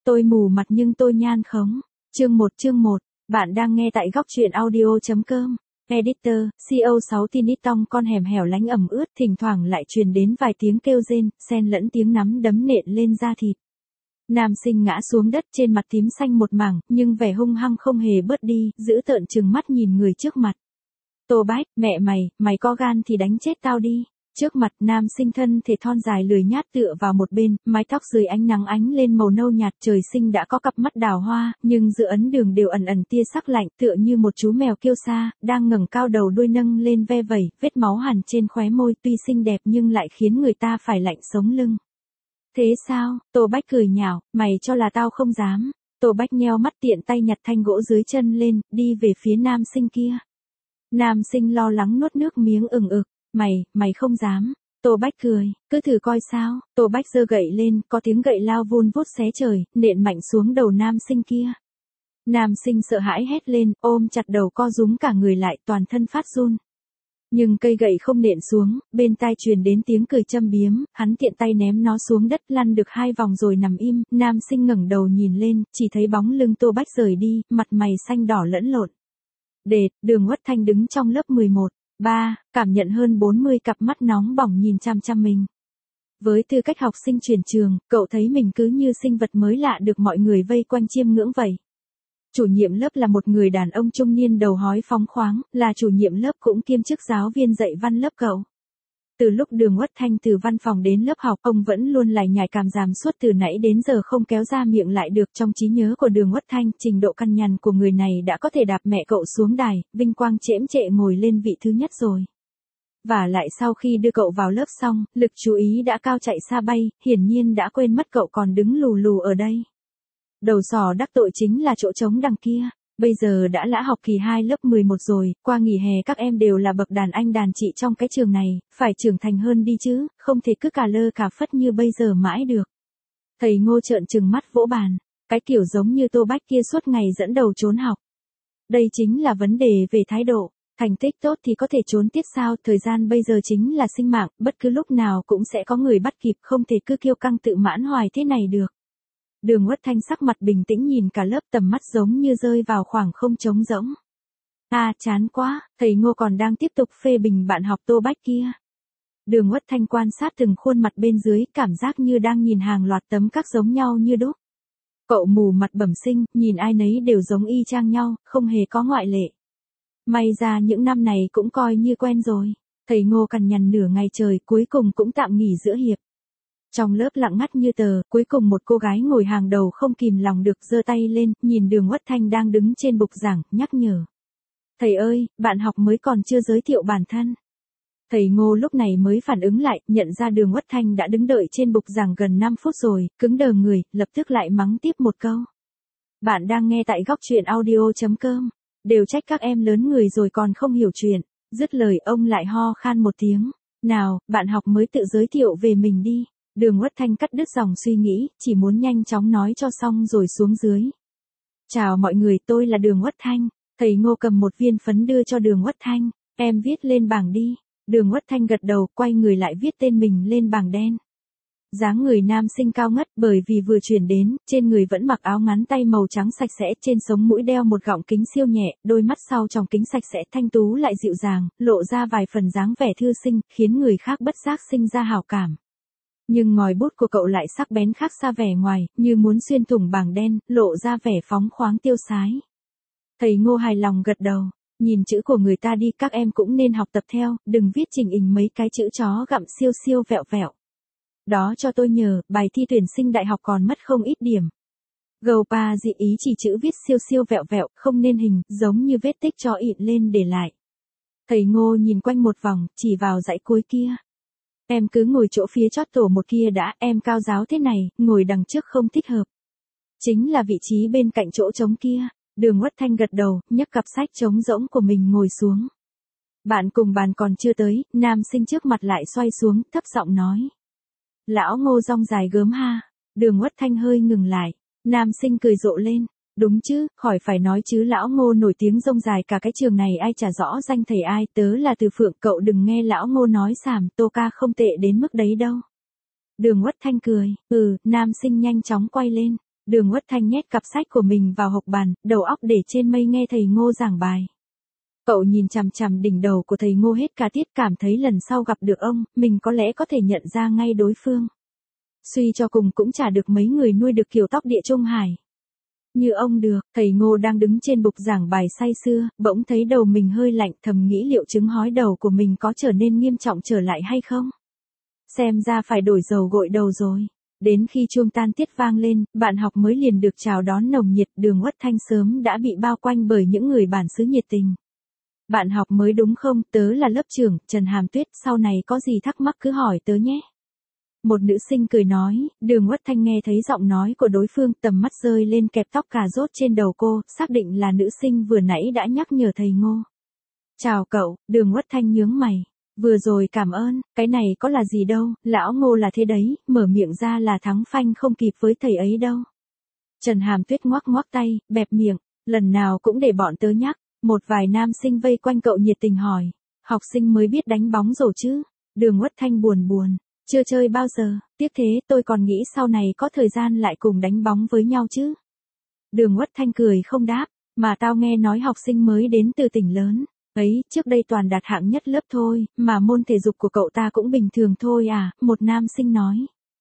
Tôi mù mặt nhưng tôi nhan khống. Chương 1, bạn đang nghe tại góc truyện audio.com. Editor, CO6 Tinitong con hẻm hẻo lánh ẩm ướt, thỉnh thoảng lại truyền đến vài tiếng kêu rên, xen lẫn tiếng nắm đấm nện lên da thịt. Nam sinh ngã xuống đất trên mặt tím xanh một mảng, nhưng vẻ hung hăng không hề bớt đi, giữ tợn trừng mắt nhìn người trước mặt. Tô Bách, mẹ mày có gan thì đánh chết tao đi. Trước mặt nam sinh thân thể thon dài lười nhát tựa vào một bên, mái tóc dưới ánh nắng ánh lên màu nâu nhạt, trời sinh đã có cặp mắt đào hoa, nhưng giữa ấn đường đều ẩn ẩn tia sắc lạnh, tựa như một chú mèo kiêu sa, đang ngẩng cao đầu đuôi nâng lên ve vẩy, vết máu hằn trên khóe môi tuy xinh đẹp nhưng lại khiến người ta phải lạnh sống lưng. Thế sao? Tô Bách cười nhạo, mày cho là tao không dám. Tô Bách nheo mắt tiện tay nhặt thanh gỗ dưới chân lên, đi về phía nam sinh kia. Nam sinh lo lắng nuốt nước miếng ừng ực. Mày không dám. Tô Bách cười, cứ thử coi sao. Tô Bách giơ gậy lên, có tiếng gậy lao vun vút xé trời, nện mạnh xuống đầu nam sinh kia. Nam sinh sợ hãi hét lên, ôm chặt đầu co rúm cả người lại, toàn thân phát run. Nhưng cây gậy không nện xuống, bên tai truyền đến tiếng cười châm biếm, hắn tiện tay ném nó xuống đất, lăn được 2 vòng rồi nằm im. Nam sinh ngẩng đầu nhìn lên, chỉ thấy bóng lưng Tô Bách rời đi, mặt mày xanh đỏ lẫn lộn. Đệt, Đường Uất Thanh đứng trong lớp 11. Cảm nhận hơn 40 cặp mắt nóng bỏng nhìn chăm chăm mình. Với tư cách học sinh chuyển trường, cậu thấy mình cứ như sinh vật mới lạ được mọi người vây quanh chiêm ngưỡng vậy. Chủ nhiệm lớp là một người đàn ông trung niên đầu hói phóng khoáng, là chủ nhiệm lớp cũng kiêm chức giáo viên dạy văn lớp cậu. Từ lúc Đường Uất Thanh từ văn phòng đến lớp học, ông vẫn luôn lải nhải cảm giảm suốt từ nãy đến giờ không kéo ra miệng lại được. Trong trí nhớ của Đường Uất Thanh, trình độ căn nhằn của người này đã có thể đạp mẹ cậu xuống đài, vinh quang chễm chệ ngồi lên vị thứ nhất rồi. Và lại sau khi đưa cậu vào lớp xong, lực chú ý đã cao chạy xa bay, hiển nhiên đã quên mất cậu còn đứng lù lù ở đây. Đầu sò đắc tội chính là chỗ trống đằng kia. Bây giờ đã lã học kỳ 2 lớp 11 rồi, qua nghỉ hè các em đều là bậc đàn anh đàn chị trong cái trường này, phải trưởng thành hơn đi chứ, không thể cứ cà lơ cà phất như bây giờ mãi được. Thầy Ngô trợn trừng mắt vỗ bàn, cái kiểu giống như Tô Bách kia suốt ngày dẫn đầu trốn học. Đây chính là vấn đề về thái độ, thành tích tốt thì có thể trốn tiết sao, thời gian bây giờ chính là sinh mạng, bất cứ lúc nào cũng sẽ có người bắt kịp, không thể cứ kiêu căng tự mãn hoài thế này được. Đường Uất Thanh sắc mặt bình tĩnh nhìn cả lớp, tầm mắt giống như rơi vào khoảng không trống rỗng. Chán quá, thầy Ngô còn đang tiếp tục phê bình bạn học Tô Bách kia. Đường Uất Thanh quan sát từng khuôn mặt bên dưới, cảm giác như đang nhìn hàng loạt tấm các giống nhau như đúc. Cậu mù mặt bẩm sinh, nhìn ai nấy đều giống y chang nhau, không hề có ngoại lệ. May ra những năm này cũng coi như quen rồi. Thầy Ngô cằn nhằn nửa ngày trời, cuối cùng cũng tạm nghỉ giữa hiệp. Trong lớp lặng ngắt như tờ, cuối cùng một cô gái ngồi hàng đầu không kìm lòng được giơ tay lên, nhìn Đường Uất Thanh đang đứng trên bục giảng, nhắc nhở. Thầy ơi, bạn học mới còn chưa giới thiệu bản thân. Thầy Ngô lúc này mới phản ứng lại, nhận ra Đường Uất Thanh đã đứng đợi trên bục giảng gần 5 phút rồi, cứng đờ người, lập tức lại mắng tiếp một câu. Bạn đang nghe tại góc truyện audio.com. Đều trách các em lớn người rồi còn không hiểu chuyện. Dứt lời ông lại ho khan một tiếng. Nào, bạn học mới tự giới thiệu về mình đi. Đường Uất Thanh cắt đứt dòng suy nghĩ, chỉ muốn nhanh chóng nói cho xong rồi xuống dưới. Chào mọi người, tôi là Đường Uất Thanh. Thầy Ngô cầm một viên phấn đưa cho Đường Uất Thanh. Em viết lên bảng đi. Đường Uất Thanh gật đầu, quay người lại viết tên mình lên bảng đen. Dáng người nam sinh cao ngất, bởi vì vừa chuyển đến, trên người vẫn mặc áo ngắn tay màu trắng sạch sẽ, trên sống mũi đeo một gọng kính siêu nhẹ, đôi mắt sau tròng kính sạch sẽ, thanh tú lại dịu dàng, lộ ra vài phần dáng vẻ thư sinh, khiến người khác bất giác sinh ra hảo cảm. Nhưng ngòi bút của cậu lại sắc bén khác xa vẻ ngoài, như muốn xuyên thủng bảng đen, lộ ra vẻ phóng khoáng tiêu sái. Thầy Ngô hài lòng gật đầu, nhìn chữ của người ta đi, các em cũng nên học tập theo, đừng viết trình hình mấy cái chữ chó gặm siêu siêu vẹo vẹo. Đó cho tôi nhờ, bài thi tuyển sinh đại học còn mất không ít điểm. Gầu pa dị ý chỉ chữ viết siêu siêu vẹo vẹo, không nên hình, giống như vết tích cho ịn lên để lại. Thầy Ngô nhìn quanh một vòng, chỉ vào dãy cuối kia. Em cứ ngồi chỗ phía chót tổ một kia đã, em cao giáo thế này, ngồi đằng trước không thích hợp. Chính là vị trí bên cạnh chỗ trống kia. Đường Uất Thanh gật đầu, nhấc cặp sách trống rỗng của mình ngồi xuống. Bạn cùng bàn còn chưa tới, nam sinh trước mặt lại xoay xuống, thấp giọng nói. Lão Ngô rong dài gớm ha. Đường Uất Thanh hơi ngừng lại. Nam sinh cười rộ lên. Đúng chứ, khỏi phải nói chứ, lão Ngô nổi tiếng rông dài cả cái trường này ai chả rõ danh thầy ai, tớ là Từ Phượng, cậu đừng nghe lão Ngô nói xàm, Tô ca không tệ đến mức đấy đâu. Đường Uất Thanh cười, nam sinh nhanh chóng quay lên. Đường Uất Thanh nhét cặp sách của mình vào hộc bàn, đầu óc để trên mây nghe thầy Ngô giảng bài. Cậu nhìn chằm chằm đỉnh đầu của thầy Ngô hết cả tiết, cảm thấy lần sau gặp được ông, mình có lẽ có thể nhận ra ngay đối phương. Suy cho cùng cũng chả được mấy người nuôi được kiểu tóc địa Trung Hải. Như ông được, thầy Ngô đang đứng trên bục giảng bài say sưa, bỗng thấy đầu mình hơi lạnh, thầm nghĩ liệu chứng hói đầu của mình có trở nên nghiêm trọng trở lại hay không. Xem ra phải đổi dầu gội đầu rồi. Đến khi chuông tan tiết vang lên, bạn học mới liền được chào đón nồng nhiệt. Đường Uất Thanh sớm đã bị bao quanh bởi những người bản xứ nhiệt tình. Bạn học mới đúng không, tớ là lớp trưởng, Trần Hàm Tuyết, sau này có gì thắc mắc cứ hỏi tớ nhé. Một nữ sinh cười nói. Đường Uất Thanh nghe thấy giọng nói của đối phương, tầm mắt rơi lên kẹp tóc cà rốt trên đầu cô, xác định là nữ sinh vừa nãy đã nhắc nhở thầy Ngô. Chào cậu, Đường Uất Thanh nhướng mày. Vừa rồi cảm ơn, cái này có là gì đâu, lão Ngô là thế đấy, mở miệng ra là thắng phanh không kịp với thầy ấy đâu. Trần Hàm Tuyết ngoắc ngoắc tay, bẹp miệng, lần nào cũng để bọn tớ nhắc. Một vài nam sinh vây quanh cậu nhiệt tình hỏi, học sinh mới biết đánh bóng rổ chứ? Đường Uất Thanh buồn buồn, chưa chơi bao giờ, tiếc thế, tôi còn nghĩ sau này có thời gian lại cùng đánh bóng với nhau chứ. Đường Uất Thanh cười không đáp, mà tao nghe nói học sinh mới đến từ tỉnh lớn. Ấy, trước đây toàn đạt hạng nhất lớp thôi, mà môn thể dục của cậu ta cũng bình thường thôi à, một nam sinh nói.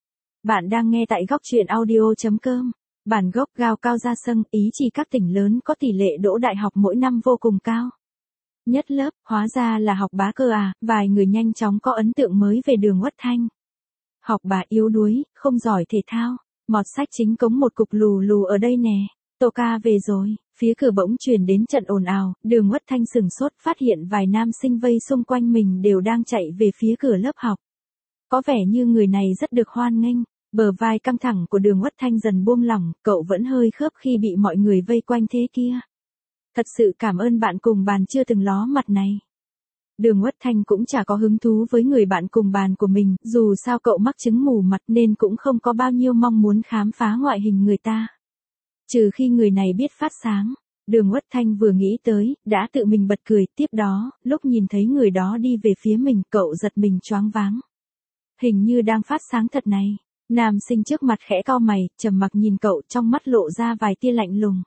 Bạn đang nghe tại góc truyện audio.com. Bản gốc Gao Cao Gia Sâng, ý chỉ các tỉnh lớn có tỷ lệ đỗ đại học mỗi năm vô cùng cao. Nhất lớp, hóa ra là học bá cơ à, vài người nhanh chóng có ấn tượng mới về Đường Uất Thanh. Học bá yếu đuối, không giỏi thể thao, mọt sách chính cống một cục lù lù ở đây nè. Tô ca về rồi, phía cửa bỗng truyền đến trận ồn ào, Đường Uất Thanh sửng sốt phát hiện vài nam sinh vây xung quanh mình đều đang chạy về phía cửa lớp học. Có vẻ như người này rất được hoan nghênh, bờ vai căng thẳng của Đường Uất Thanh dần buông lỏng, cậu vẫn hơi khớp khi bị mọi người vây quanh thế kia. Thật sự cảm ơn bạn cùng bàn chưa từng ló mặt này. Đường Uất Thanh cũng chả có hứng thú với người bạn cùng bàn của mình, dù sao cậu mắc chứng mù mặt nên cũng không có bao nhiêu mong muốn khám phá ngoại hình người ta. Trừ khi người này biết phát sáng. Đường Uất Thanh vừa nghĩ tới, đã tự mình bật cười, tiếp đó, lúc nhìn thấy người đó đi về phía mình, cậu giật mình choáng váng. Hình như đang phát sáng thật này. Nam sinh trước mặt khẽ cau mày, trầm mặc nhìn cậu, trong mắt lộ ra vài tia lạnh lùng.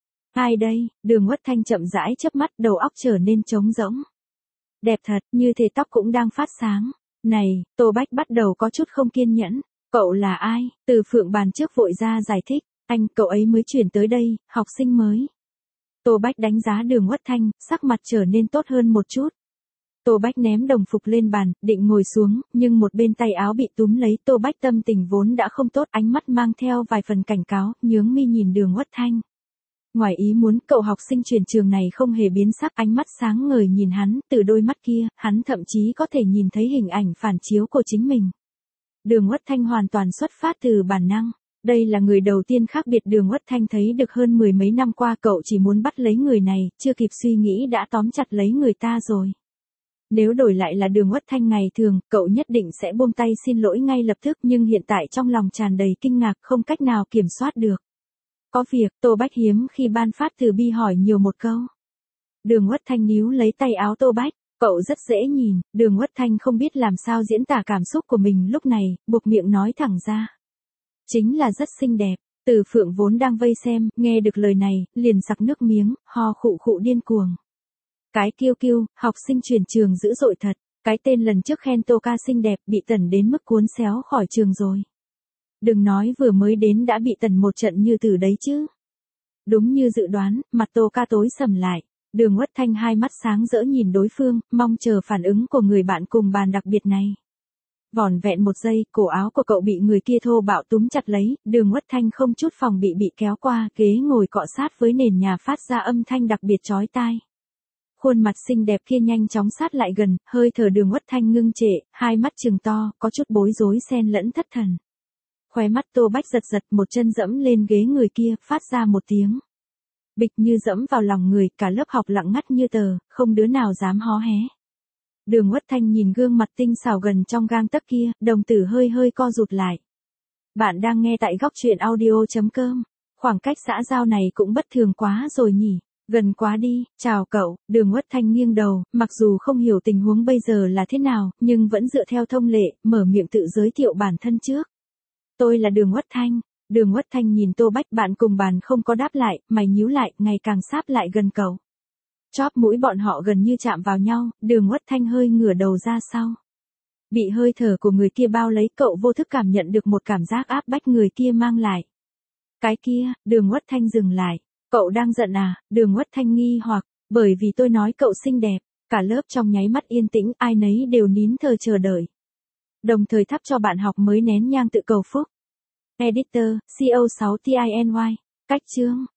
Ai đây? Đường Uất Thanh chậm rãi chớp mắt, đầu óc trở nên trống rỗng. Đẹp thật, như thể tóc cũng đang phát sáng. Này, Tô Bách bắt đầu có chút không kiên nhẫn. Cậu là ai? Từ Phượng bàn trước vội ra giải thích. Anh, cậu ấy mới chuyển tới đây, học sinh mới. Tô Bách đánh giá Đường Uất Thanh, sắc mặt trở nên tốt hơn một chút. Tô Bách ném đồng phục lên bàn, định ngồi xuống, nhưng một bên tay áo bị túm lấy. Tô Bách tâm tình vốn đã không tốt, ánh mắt mang theo vài phần cảnh cáo, nhướng mi nhìn Đường Uất Thanh. Ngoài ý muốn, cậu học sinh chuyển trường này không hề biến sắc, ánh mắt sáng ngời nhìn hắn, từ đôi mắt kia, hắn thậm chí có thể nhìn thấy hình ảnh phản chiếu của chính mình. Đường Uất Thanh hoàn toàn xuất phát từ bản năng. Đây là người đầu tiên khác biệt Đường Uất Thanh thấy được hơn mười mấy năm qua, cậu chỉ muốn bắt lấy người này, chưa kịp suy nghĩ đã tóm chặt lấy người ta rồi. Nếu đổi lại là Đường Uất Thanh ngày thường, cậu nhất định sẽ buông tay xin lỗi ngay lập tức, nhưng hiện tại trong lòng tràn đầy kinh ngạc, không cách nào kiểm soát được. Có việc, Tô Bách hiếm khi ban phát từ bi hỏi nhiều một câu. Đường Uất Thanh níu lấy tay áo Tô Bách, cậu rất dễ nhìn. Đường Uất Thanh không biết làm sao diễn tả cảm xúc của mình lúc này, buộc miệng nói thẳng ra. Chính là rất xinh đẹp. Từ Phượng vốn đang vây xem, nghe được lời này, liền sặc nước miếng, ho khụ khụ điên cuồng. Cái kiêu kiêu, học sinh chuyển trường dữ dội thật. Cái tên lần trước khen Tô ca xinh đẹp bị Tần đến mức cuốn xéo khỏi trường rồi. Đừng nói vừa mới đến đã bị Tần một trận như từ đấy chứ. Đúng như dự đoán, mặt Tô ca tối sầm lại. Đường Uất Thanh hai mắt sáng rỡ nhìn đối phương, mong chờ phản ứng của người bạn cùng bàn đặc biệt này. Vỏn vẹn một giây, cổ áo của cậu bị người kia thô bạo túm chặt lấy, Đường Uất Thanh không chút phòng bị kéo qua, ghế ngồi cọ sát với nền nhà phát ra âm thanh đặc biệt chói tai. Khuôn mặt xinh đẹp kia nhanh chóng sát lại gần, hơi thở Đường Uất Thanh ngưng trệ, hai mắt trừng to, có chút bối rối xen lẫn thất thần. Khóe mắt Tô Bách giật giật, một chân dẫm lên ghế người kia, phát ra một tiếng. Bịch như dẫm vào lòng người, cả lớp học lặng ngắt như tờ, không đứa nào dám hó hé. Đường Uất Thanh nhìn gương mặt tinh xảo gần trong gang tấc kia, đồng tử hơi hơi co rụt lại. Bạn đang nghe tại góc truyện audio.com. Khoảng cách xã giao này cũng bất thường quá rồi nhỉ. Gần quá đi, chào cậu. Đường Uất Thanh nghiêng đầu, mặc dù không hiểu tình huống bây giờ là thế nào, nhưng vẫn dựa theo thông lệ, mở miệng tự giới thiệu bản thân trước. Tôi là Đường Uất Thanh. Đường Uất Thanh nhìn Tô Bách bạn cùng bàn không có đáp lại, mày nhíu lại, ngày càng sáp lại gần cậu. Chóp mũi bọn họ gần như chạm vào nhau, Đường Uất Thanh hơi ngửa đầu ra sau. Bị hơi thở của người kia bao lấy, cậu vô thức cảm nhận được một cảm giác áp bách người kia mang lại. Cái kia, Đường Uất Thanh dừng lại. Cậu đang giận à? Đường Uất Thanh nghi hoặc, bởi vì tôi nói cậu xinh đẹp. Cả lớp trong nháy mắt yên tĩnh, ai nấy đều nín thở chờ đợi. Đồng thời thắp cho bạn học mới nén nhang tự cầu phúc. Editor, CO6 TINY. Cách chương.